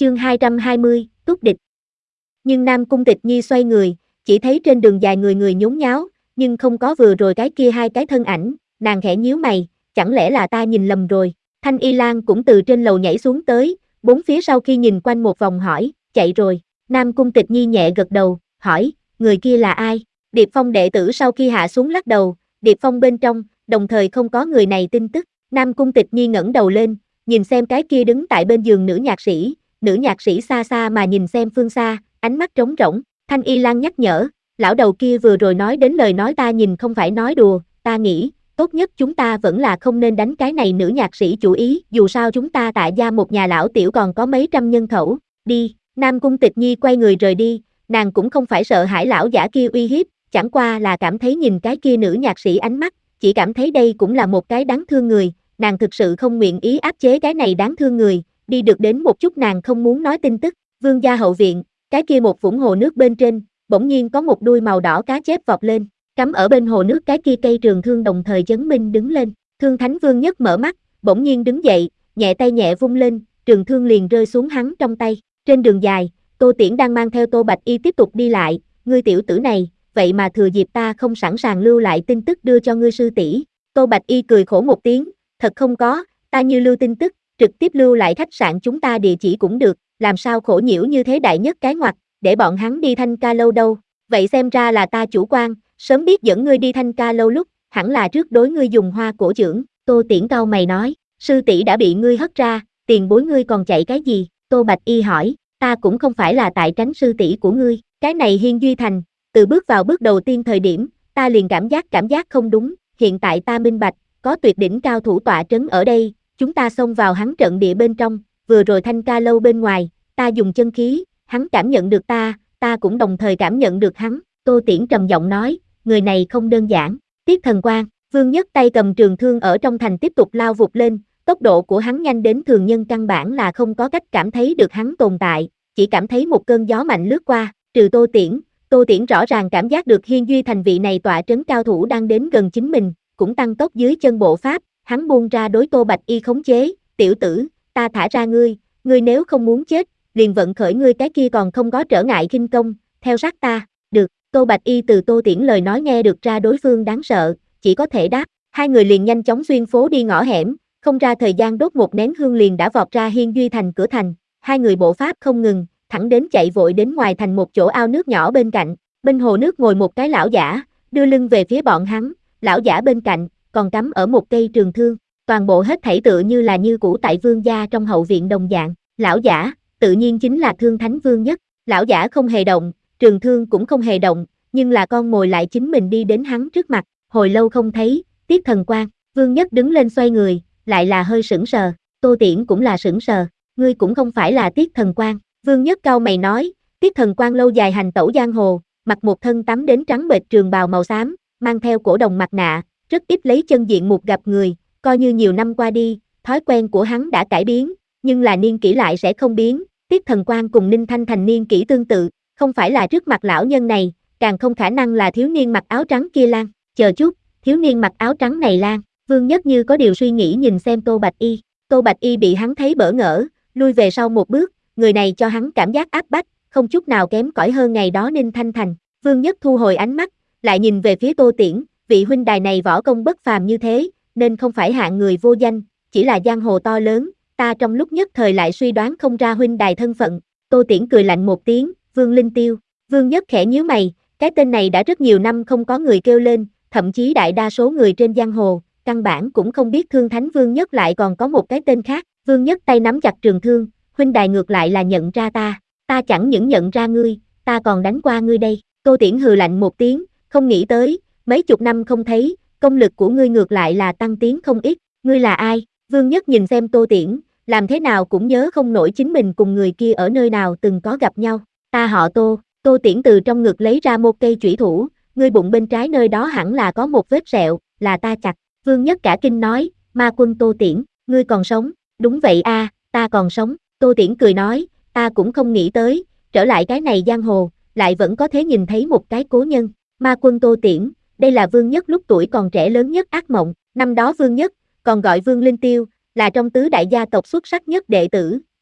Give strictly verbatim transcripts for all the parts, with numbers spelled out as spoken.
Chương hai trăm hai mươi, túc địch. Nhưng Nam Cung Tịch Nhi xoay người, chỉ thấy trên đường dài người người nhốn nháo, nhưng không có vừa rồi cái kia hai cái thân ảnh, nàng khẽ nhíu mày, chẳng lẽ là ta nhìn lầm rồi. Thanh Y Lan cũng từ trên lầu nhảy xuống tới, bốn phía sau khi nhìn quanh một vòng hỏi, chạy rồi. Nam Cung Tịch Nhi nhẹ gật đầu, hỏi, người kia là ai? Điệp Phong đệ tử sau khi hạ xuống lắc đầu, Điệp Phong bên trong, đồng thời không có người này tin tức. Nam Cung Tịch Nhi ngẩng đầu lên, nhìn xem cái kia đứng tại bên giường nữ nhạc sĩ, nữ nhạc sĩ xa xa mà nhìn xem phương xa, ánh mắt trống rỗng. Thanh Y Lan nhắc nhở, lão đầu kia vừa rồi nói đến lời nói ta nhìn không phải nói đùa, ta nghĩ, tốt nhất chúng ta vẫn là không nên đánh cái này nữ nhạc sĩ chủ ý, dù sao chúng ta tại gia một nhà lão tiểu còn có mấy trăm nhân khẩu, đi. Nam Cung Tịch Nhi quay người rời đi, nàng cũng không phải sợ hãi lão giả kia uy hiếp, chẳng qua là cảm thấy nhìn cái kia nữ nhạc sĩ ánh mắt, chỉ cảm thấy đây cũng là một cái đáng thương người, nàng thực sự không nguyện ý áp chế cái này đáng thương người, đi được đến một chút nàng không muốn nói tin tức. Vương gia hậu viện, cái kia một vũng hồ nước bên trên, bỗng nhiên có một đuôi màu đỏ cá chép vọt lên, cắm ở bên hồ nước cái kia cây trường thương đồng thời chấn minh đứng lên. Thương Thánh Vương Nhất mở mắt, bỗng nhiên đứng dậy, nhẹ tay nhẹ vung lên, trường thương liền rơi xuống hắn trong tay. Trên đường dài, Tô Tiễn đang mang theo Tô Bạch Y tiếp tục đi lại, ngươi tiểu tử này, vậy mà thừa dịp ta không sẵn sàng lưu lại tin tức đưa cho ngươi sư tỷ. Tô Bạch Y cười khổ một tiếng, thật không có, ta như lưu tin tức, trực tiếp lưu lại khách sạn chúng ta địa chỉ cũng được, làm sao khổ nhiễu như thế đại nhất cái ngoặt, để bọn hắn đi Thanh Ca lâu đâu, vậy xem ra là ta chủ quan, sớm biết dẫn ngươi đi Thanh Ca lâu lúc, hẳn là trước đối ngươi dùng hoa cổ trưởng. Tô Tiễn cau mày nói, sư tỷ đã bị ngươi hất ra, tiền bối ngươi còn chạy cái gì? Tô Bạch Y hỏi, ta cũng không phải là tại tránh sư tỷ của ngươi, cái này Hiên Duy Thành, từ bước vào bước đầu tiên thời điểm, ta liền cảm giác cảm giác không đúng, hiện tại ta minh bạch, có tuyệt đỉnh cao thủ tọa trấn ở đây, chúng ta xông vào hắn trận địa bên trong, vừa rồi Thanh Ca lâu bên ngoài, ta dùng chân khí, hắn cảm nhận được ta, ta cũng đồng thời cảm nhận được hắn. Tô Tiễn trầm giọng nói, người này không đơn giản. Tiết Thần Quang, Vương Nhất tay cầm trường thương ở trong thành tiếp tục lao vụt lên, tốc độ của hắn nhanh đến thường nhân căn bản là không có cách cảm thấy được hắn tồn tại, chỉ cảm thấy một cơn gió mạnh lướt qua, trừ Tô Tiễn, Tô Tiễn rõ ràng cảm giác được Hiên Duy Thành vị này tọa trấn cao thủ đang đến gần chính mình, cũng tăng tốc dưới chân bộ pháp, hắn buông ra đối Tô Bạch Y khống chế, tiểu tử, ta thả ra ngươi, ngươi nếu không muốn chết, liền vận khởi ngươi cái kia còn không có trở ngại khinh công, theo sát ta, được. Tô Bạch Y từ Tô Tiễn lời nói nghe được ra đối phương đáng sợ, chỉ có thể đáp, hai người liền nhanh chóng xuyên phố đi ngõ hẻm, không ra thời gian đốt một nén hương liền đã vọt ra Hiên Duy Thành cửa thành, hai người bộ pháp không ngừng, thẳng đến chạy vội đến ngoài thành một chỗ ao nước nhỏ bên cạnh, bên hồ nước ngồi một cái lão giả, đưa lưng về phía bọn hắn, lão giả bên cạnh, còn cắm ở một cây trường thương, toàn bộ hết thảy tựa như là như cũ tại vương gia trong hậu viện đồng dạng, lão giả, tự nhiên chính là Thương Thánh Vương Nhất, lão giả không hề động, trường thương cũng không hề động, nhưng là con mồi lại chính mình đi đến hắn trước mặt, hồi lâu không thấy, Tiết Thần Quang, Vương Nhất đứng lên xoay người, lại là hơi sững sờ, Tô Tiễn cũng là sững sờ, ngươi cũng không phải là Tiết Thần Quang, Vương Nhất cau mày nói, Tiết Thần Quang lâu dài hành tẩu giang hồ, mặc một thân tắm đến trắng bệch trường bào màu xám, mang theo cổ đồng mặt nạ, rất ít lấy chân diện mục gặp người, coi như nhiều năm qua đi, thói quen của hắn đã cải biến, nhưng là niên kỷ lại sẽ không biến, Tiết Thần Quang cùng Ninh Thanh Thành niên kỷ tương tự, không phải là trước mặt lão nhân này, càng không khả năng là thiếu niên mặc áo trắng kia Lan, chờ chút, thiếu niên mặc áo trắng này Lan, Vương Nhất như có điều suy nghĩ nhìn xem Tô Bạch Y, Tô Bạch Y bị hắn thấy bỡ ngỡ, lui về sau một bước, người này cho hắn cảm giác áp bách, không chút nào kém cỏi hơn ngày đó Ninh Thanh Thành, Vương Nhất thu hồi ánh mắt, lại nhìn về phía Tô Tiễn, vị huynh đài này võ công bất phàm như thế, nên không phải hạng người vô danh, chỉ là giang hồ to lớn, ta trong lúc nhất thời lại suy đoán không ra huynh đài thân phận. Tô Tiễn cười lạnh một tiếng, Vương Linh Tiêu, Vương Nhất khẽ nhíu mày, cái tên này đã rất nhiều năm không có người kêu lên, thậm chí đại đa số người trên giang hồ, căn bản cũng không biết Thương Thánh Vương Nhất lại còn có một cái tên khác. Vương Nhất tay nắm chặt trường thương, huynh đài ngược lại là nhận ra ta, ta chẳng những nhận ra ngươi, ta còn đánh qua ngươi đây. Tô Tiễn hừ lạnh một tiếng, không nghĩ tới, mấy chục năm không thấy, công lực của ngươi ngược lại là tăng tiến không ít, ngươi là ai? Vương Nhất nhìn xem Tô Tiễn, làm thế nào cũng nhớ không nổi chính mình cùng người kia ở nơi nào từng có gặp nhau, ta họ Tô. Tô Tiễn từ trong ngực lấy ra một cây chủy thủ, ngươi bụng bên trái nơi đó hẳn là có một vết sẹo, là ta chặt. Vương Nhất cả kinh nói, ma quân Tô Tiễn, ngươi còn sống? Đúng vậy a, ta còn sống. Tô Tiễn cười nói, ta cũng không nghĩ tới, trở lại cái này giang hồ, lại vẫn có thể nhìn thấy một cái cố nhân. Ma quân Tô Tiễn, đây là Vương Nhất lúc tuổi còn trẻ lớn nhất ác mộng, năm đó Vương Nhất, còn gọi Vương Linh Tiêu, là trong tứ đại gia tộc xuất sắc nhất đệ tử,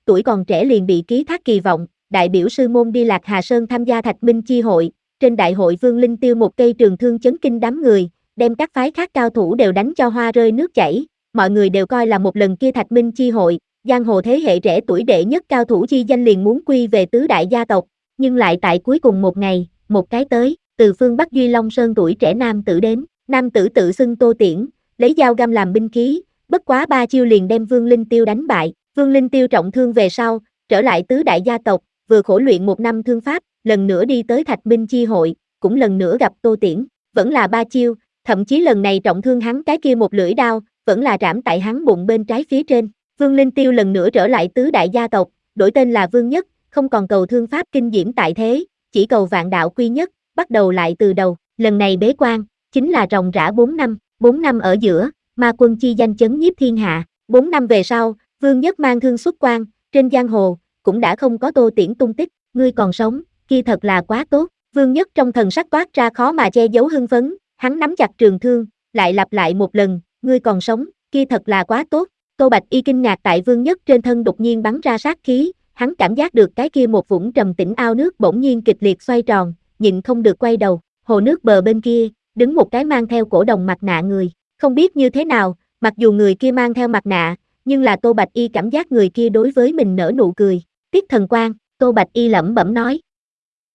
tuổi còn trẻ liền bị ký thác kỳ vọng, đại biểu sư môn đi Lạc Hà Sơn tham gia Thạch Minh chi hội, trên đại hội Vương Linh tiêu một cây trường thương chấn kinh đám người, đem các phái khác cao thủ đều đánh cho hoa rơi nước chảy, mọi người đều coi là một lần kia Thạch Minh chi hội, giang hồ thế hệ trẻ tuổi đệ nhất cao thủ chi danh liền muốn quy về tứ đại gia tộc, nhưng lại tại cuối cùng một ngày, một cái tới, từ phương Bắc Duy Long Sơn tuổi trẻ nam tử đến, nam tử tự xưng Tô Tiễn, lấy dao găm làm binh khí, bất quá ba chiêu liền đem Vương Linh Tiêu đánh bại, Vương Linh Tiêu trọng thương về sau, trở lại tứ đại gia tộc, vừa khổ luyện một năm thương pháp, lần nữa đi tới Thạch Minh chi hội, cũng lần nữa gặp Tô Tiễn, vẫn là ba chiêu, thậm chí lần này trọng thương hắn cái kia một lưỡi đao, vẫn là trảm tại hắn bụng bên trái phía trên. Vương Linh Tiêu lần nữa trở lại tứ đại gia tộc, đổi tên là Vương Nhất, không còn cầu thương pháp kinh diễm tại thế, chỉ cầu vạn đạo quy nhất, bắt đầu lại từ đầu, lần này bế quan, chính là ròng rã bốn năm, bốn năm ở giữa, ma quân chi danh chấn nhiếp thiên hạ, bốn năm về sau, Vương Nhất mang thương xuất quan, trên giang hồ, cũng đã không có Tô Tiễn tung tích, ngươi còn sống, kia thật là quá tốt, Vương Nhất trong thần sắc toát ra khó mà che giấu hưng phấn, hắn nắm chặt trường thương, lại lặp lại một lần, ngươi còn sống, kia thật là quá tốt, Tô Bạch Y kinh ngạc tại Vương Nhất trên thân đột nhiên bắn ra sát khí, hắn cảm giác được cái kia một vũng trầm tĩnh ao nước bỗng nhiên kịch liệt xoay tròn, nhịn không được quay đầu, hồ nước bờ bên kia, đứng một cái mang theo cổ đồng mặt nạ người, không biết như thế nào, mặc dù người kia mang theo mặt nạ, nhưng là Tô Bạch Y cảm giác người kia đối với mình nở nụ cười, Tiết Thần Quang, Tô Bạch Y lẩm bẩm nói,